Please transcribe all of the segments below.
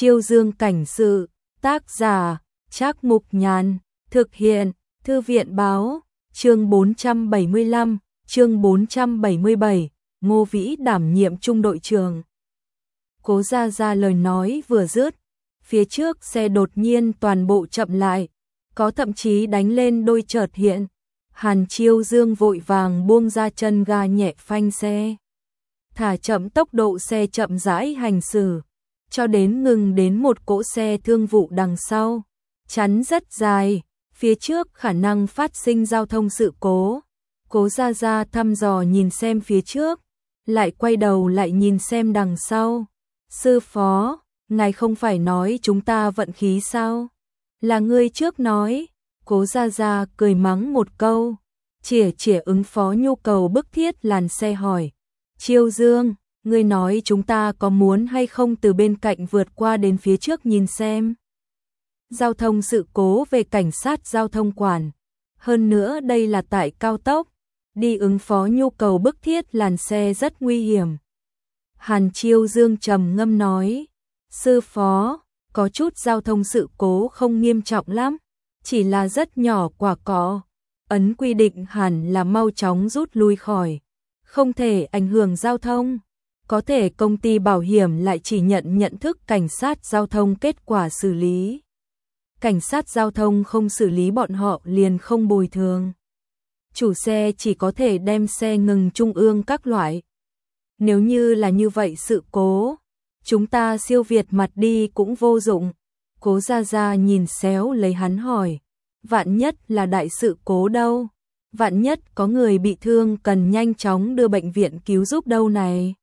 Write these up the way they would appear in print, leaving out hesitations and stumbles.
Chiêu Dương cảnh sự, tác giả, Trác Mục Nhàn, thực hiện, Thư viện báo, chương 475, chương 477, Ngô Vĩ đảm nhiệm trung đội trưởng. Cố Gia Gia lời nói vừa dứt, phía trước xe đột nhiên toàn bộ chậm lại, có thậm chí đánh lên đôi chợt hiện. Hàn Chiêu Dương vội vàng buông ra chân ga nhẹ phanh xe, thả chậm tốc độ xe chậm rãi hành xử, cho đến ngừng đến một cỗ xe thương vụ đằng sau, chắn rất dài, phía trước khả năng phát sinh giao thông sự cố. Cố Gia Gia thăm dò nhìn xem phía trước, lại quay đầu lại nhìn xem đằng sau. Sư phó, ngài không phải nói chúng ta vận khí sao? Là ngươi trước nói. Cố Gia Gia cười mắng một câu, chỉa ứng phó nhu cầu bức thiết làn xe hỏi. Chiêu Dương, ngươi nói chúng ta có muốn hay không từ bên cạnh vượt qua đến phía trước nhìn xem? Giao thông sự cố về cảnh sát giao thông quản. Hơn nữa đây là tại cao tốc, đi ứng phó nhu cầu bức thiết làn xe rất nguy hiểm. Hàn Chiêu Dương trầm ngâm nói, sư phó, có chút giao thông sự cố không nghiêm trọng lắm, chỉ là rất nhỏ quả cọ. Ấn quy định hẳn là mau chóng rút lui khỏi, không thể ảnh hưởng giao thông. Có thể công ty bảo hiểm lại chỉ nhận thức cảnh sát giao thông kết quả xử lý. Cảnh sát giao thông không xử lý bọn họ liền không bồi thường. Chủ xe chỉ có thể đem xe ngừng trung ương các loại. Nếu như là như vậy sự cố, chúng ta siêu việt mặt đi cũng vô dụng. Cố Gia Gia nhìn xéo lấy hắn hỏi, vạn nhất là đại sự cố đâu? Vạn nhất có người bị thương cần nhanh chóng đưa bệnh viện cứu giúp đâu này?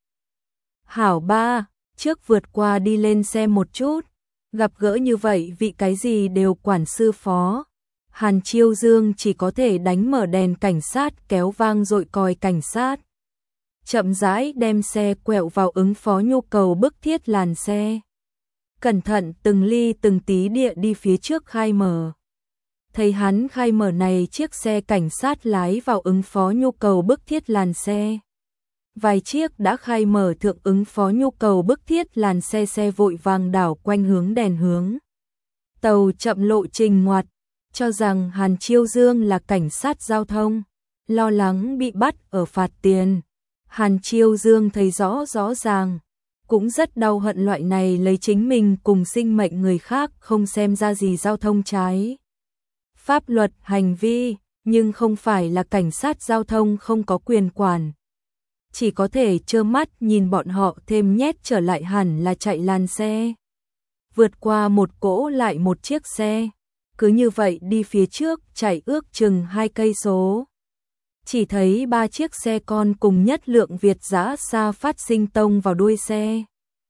Hảo ba, trước vượt qua đi lên xe một chút, gặp gỡ như vậy vị cái gì đều quản sư phó. Hàn Chiêu Dương chỉ có thể đánh mở đèn cảnh sát kéo vang dội còi cảnh sát. Chậm rãi đem xe quẹo vào ứng phó nhu cầu bức thiết làn xe. Cẩn thận từng ly từng tí địa đi phía trước khai mở. Thấy hắn khai mở này chiếc xe cảnh sát lái vào ứng phó nhu cầu bức thiết làn xe. Vài chiếc đã khai mở thượng ứng phó nhu cầu bức thiết làn xe vội vàng đảo quanh hướng đèn hướng. Tàu chậm lộ trình ngoặt, cho rằng Hàn Chiêu Dương là cảnh sát giao thông, lo lắng bị bắt ở phạt tiền. Hàn Chiêu Dương thấy rõ ràng, cũng rất đau hận loại này lấy chính mình cùng sinh mệnh người khác không xem ra gì giao thông trái pháp luật hành vi, nhưng không phải là cảnh sát giao thông không có quyền quản. Chỉ có thể trơ mắt nhìn bọn họ thêm nhét trở lại hẳn là chạy làn xe. Vượt qua một cỗ lại một chiếc xe, cứ như vậy đi phía trước chạy ước chừng 2 cây số. Chỉ thấy 3 chiếc xe con cùng nhất lượng Việt giã xa phát sinh tông vào đuôi xe.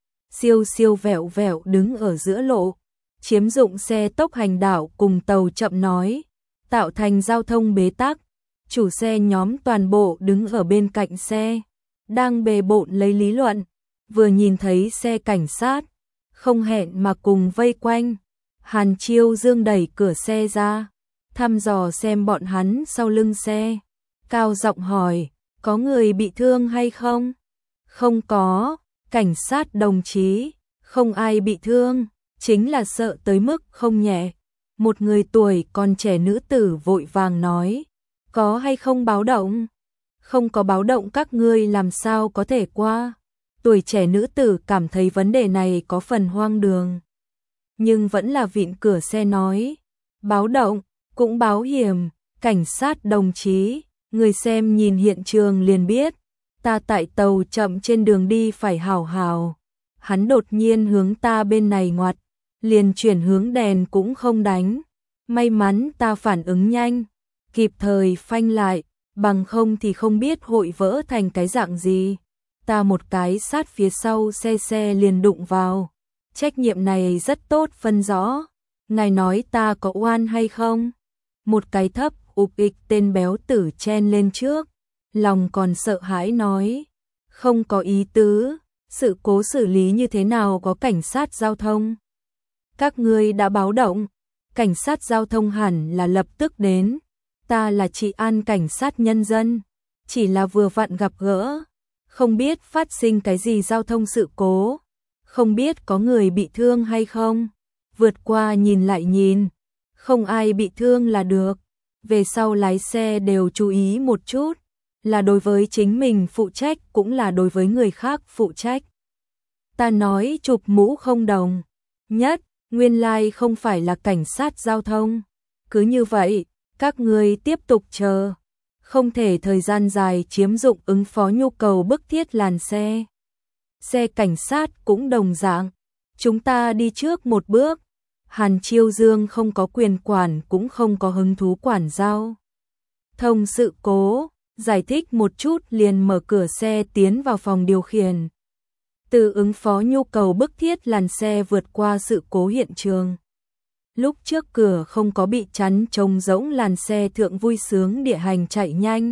Siêu vẹo đứng ở giữa lộ, chiếm dụng xe tốc hành đảo cùng tàu chậm nói, tạo thành giao thông bế tắc. Chủ xe nhóm toàn bộ đứng ở bên cạnh xe, đang bề bộn lấy lý luận, vừa nhìn thấy xe cảnh sát, không hẹn mà cùng vây quanh. Hàn Chiêu Dương đẩy cửa xe ra, thăm dò xem bọn hắn sau lưng xe, cao giọng hỏi, có người bị thương hay không? Không có, cảnh sát đồng chí, không ai bị thương, chính là sợ tới mức không nhẹ. Một người tuổi còn trẻ nữ tử vội vàng nói, có hay không báo động? Không có báo động các ngươi làm sao có thể qua? Tuổi trẻ nữ tử cảm thấy vấn đề này có phần hoang đường, nhưng vẫn là vịn cửa xe nói, báo động, cũng báo hiểm, cảnh sát đồng chí, người xem nhìn hiện trường liền biết, ta tại tàu chậm trên đường đi phải hào. Hắn đột nhiên hướng ta bên này ngoặt, liền chuyển hướng đèn cũng không đánh. May mắn ta phản ứng nhanh, kịp thời phanh lại, bằng không thì không biết hội vỡ thành cái dạng gì. Ta một cái sát phía sau xe liền đụng vào. Trách nhiệm này rất tốt phân rõ. Ngài nói ta có oan hay không? Một cái thấp ụp ịch tên béo tử chen lên trước, lòng còn sợ hãi nói, không có ý tứ, sự cố xử lý như thế nào có cảnh sát giao thông? Các ngươi đã báo động, cảnh sát giao thông hẳn là lập tức đến, ta là trị an cảnh sát nhân dân, chỉ là vừa vặn gặp gỡ, không biết phát sinh cái gì giao thông sự cố, không biết có người bị thương hay không. Vượt qua nhìn lại nhìn, không ai bị thương là được. Về sau lái xe đều chú ý một chút, là đối với chính mình phụ trách cũng là đối với người khác phụ trách. Ta nói chụp mũ không đồng nhất, nguyên lai không phải là cảnh sát giao thông. Cứ như vậy, các người tiếp tục chờ. Không thể thời gian dài chiếm dụng ứng phó nhu cầu bức thiết làn xe. Xe cảnh sát cũng đồng dạng. Chúng ta đi trước một bước. Hàn Chiêu Dương không có quyền quản cũng không có hứng thú quản giao thông sự cố, giải thích một chút liền mở cửa xe tiến vào phòng điều khiển. Từ ứng phó nhu cầu bức thiết làn xe vượt qua sự cố hiện trường. Lúc trước cửa không có bị chắn trông rỗng làn xe thượng vui sướng địa hành chạy nhanh.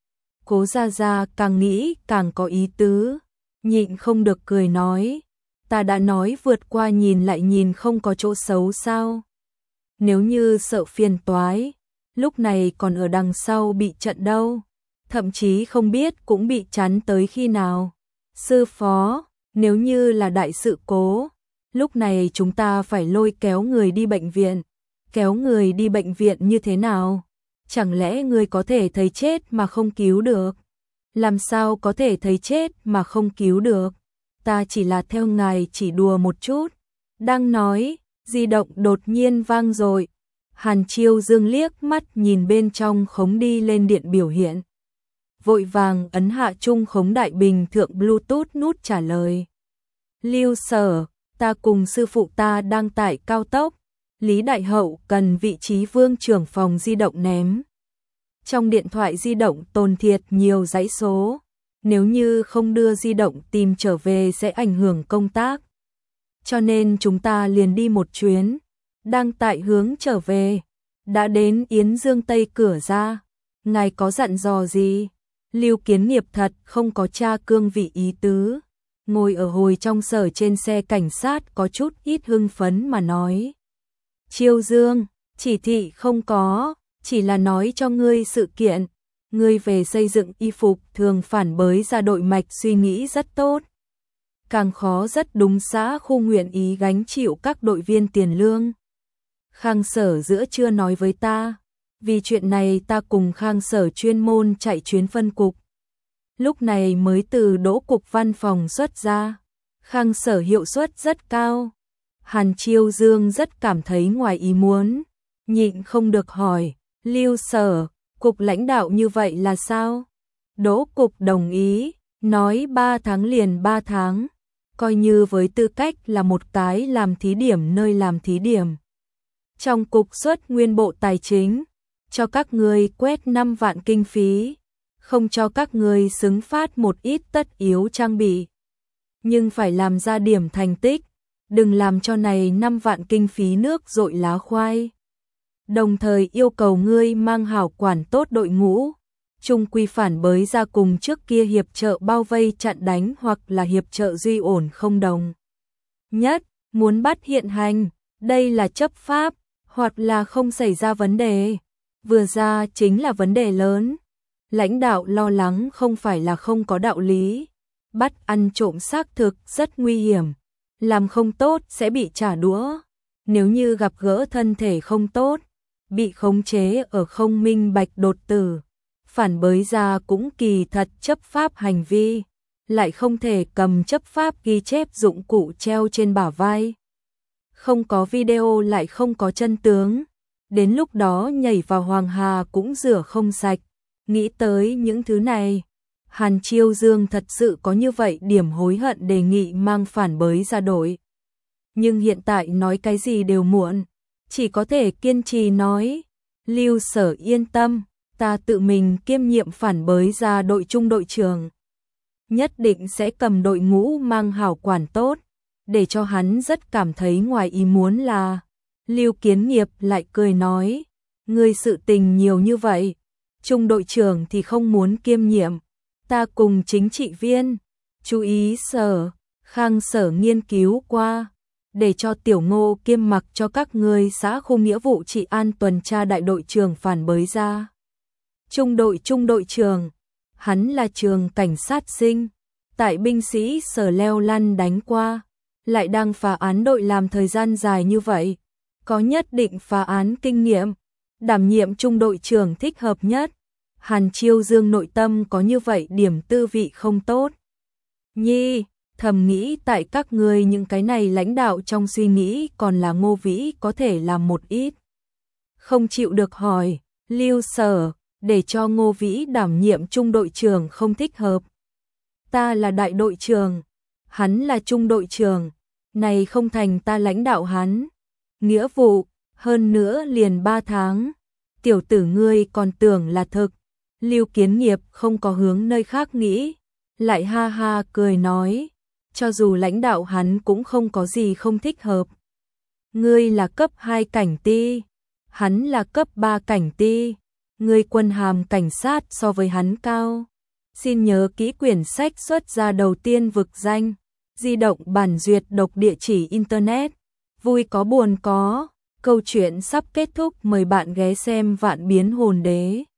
Cố Gia Gia càng nghĩ càng có ý tứ, nhịn không được cười nói. Ta đã nói vượt qua nhìn lại nhìn không có chỗ xấu sao. Nếu như sợ phiền toái, lúc này còn ở đằng sau bị trận đâu. Thậm chí không biết cũng bị chắn tới khi nào. Sư phó, nếu như là đại sự cố, lúc này chúng ta phải lôi kéo người đi bệnh viện. Kéo người đi bệnh viện như thế nào? Chẳng lẽ người có thể thấy chết mà không cứu được? Làm sao có thể thấy chết mà không cứu được? Ta chỉ là theo ngài chỉ đùa một chút. Đang nói, di động đột nhiên vang rồi. Hàn Chiêu Dương liếc mắt nhìn bên trong khống đi lên điện biểu hiện. Vội vàng ấn hạ trung khống đại bình thượng Bluetooth nút trả lời. Lưu Sở, ta cùng sư phụ ta đang tại cao tốc. Lý Đại Hậu cần vị trí vương trưởng phòng di động ném. Trong điện thoại di động tồn thiệt nhiều dãy số. Nếu như không đưa di động tìm trở về sẽ ảnh hưởng công tác. Cho nên chúng ta liền đi một chuyến. Đang tại hướng trở về. Đã đến Yến Dương Tây cửa ra. Ngài có dặn dò gì? Lưu Kiến Nghiệp thật không có tra cương vị ý tứ. Ngồi ở hồi trong sở trên xe cảnh sát có chút ít hưng phấn mà nói. Chiêu Dương, chỉ thị không có, chỉ là nói cho ngươi sự kiện. Ngươi về xây dựng y phục thường phản bới ra đội mạch suy nghĩ rất tốt. Càng khó rất đúng xã khu nguyện ý gánh chịu các đội viên tiền lương. Khang Sở giữa chưa nói với ta. Vì chuyện này ta cùng Khang Sở chuyên môn chạy chuyến phân cục. Lúc này mới từ đỗ cục văn phòng xuất ra. Khang Sở hiệu suất rất cao. Hàn Chiêu Dương rất cảm thấy ngoài ý muốn. Nhịn không được hỏi, Lưu Sở, cục lãnh đạo như vậy là sao? Đỗ cục đồng ý, nói 3 tháng liền 3 tháng. Coi như với tư cách là một cái làm thí điểm nơi làm thí điểm. Trong cục xuất nguyên bộ tài chính, cho các người quét 5 vạn kinh phí, không cho các người xứng phát một ít tất yếu trang bị. Nhưng phải làm ra điểm thành tích, đừng làm cho này 5 vạn kinh phí nước dội lá khoai. Đồng thời yêu cầu ngươi mang hảo quản tốt đội ngũ, chung quy phản bới ra cùng trước kia hiệp trợ bao vây chặn đánh hoặc là hiệp trợ duy ổn không đồng. Nhất, muốn bắt hiện hành, đây là chấp pháp, hoặc là không xảy ra vấn đề. Vừa ra chính là vấn đề lớn. Lãnh đạo lo lắng không phải là không có đạo lý. Bắt ăn trộm xác thực rất nguy hiểm. Làm không tốt sẽ bị trả đũa. Nếu như gặp gỡ thân thể không tốt, bị khống chế ở không minh bạch đột tử, phản bới ra cũng kỳ thật chấp pháp hành vi, lại không thể cầm chấp pháp ghi chép dụng cụ treo trên bả vai. Không có video lại không có chân tướng, đến lúc đó nhảy vào Hoàng Hà cũng rửa không sạch. Nghĩ tới những thứ này, Hàn Chiêu Dương thật sự có như vậy điểm hối hận đề nghị mang phản bới ra đội. Nhưng hiện tại nói cái gì đều muộn, chỉ có thể kiên trì nói, Lưu Sở yên tâm, ta tự mình kiêm nhiệm phản bới ra đội trung đội trưởng. Nhất định sẽ cầm đội ngũ mang hảo quản tốt, để cho hắn rất cảm thấy ngoài ý muốn là, Lưu Kiến Nghiệp lại cười nói, ngươi sự tình nhiều như vậy, trung đội trưởng thì không muốn kiêm nhiệm, ta cùng chính trị viên, chú ý Sở, Khang Sở nghiên cứu qua, để cho Tiểu Ngô kiêm mặc cho các ngươi xã khu nghĩa vụ trị an tuần tra đại đội trưởng phản bới ra. Trung đội trưởng, hắn là trường cảnh sát sinh, tại binh sĩ Sở leo lăn đánh qua, lại đang phá án đội làm thời gian dài như vậy, có nhất định phá án kinh nghiệm, đảm nhiệm trung đội trưởng thích hợp nhất. Hàn Chiêu Dương nội tâm có như vậy điểm tư vị không tốt. Nhi, thầm nghĩ tại các ngươi những cái này lãnh đạo trong suy nghĩ còn là Ngô Vĩ có thể làm một ít. Không chịu được hỏi, Lưu Sở, để cho Ngô Vĩ đảm nhiệm trung đội trưởng không thích hợp. Ta là đại đội trưởng, hắn là trung đội trưởng, này không thành ta lãnh đạo hắn. Nghĩa vụ, hơn nữa liền 3 tháng. Tiểu tử ngươi còn tưởng là thực. Lưu Kiến Nghiệp không có hướng nơi khác nghĩ, lại ha ha cười nói, cho dù lãnh đạo hắn cũng không có gì không thích hợp. Ngươi là cấp 2 cảnh ti, hắn là cấp 3 cảnh ti, ngươi quân hàm cảnh sát so với hắn cao. Xin nhớ kỹ quyển sách xuất ra đầu tiên vực danh, di động bản duyệt độc địa chỉ internet. Vui có buồn có, câu chuyện sắp kết thúc, mời bạn ghé xem Vạn Biến Hồn Đế.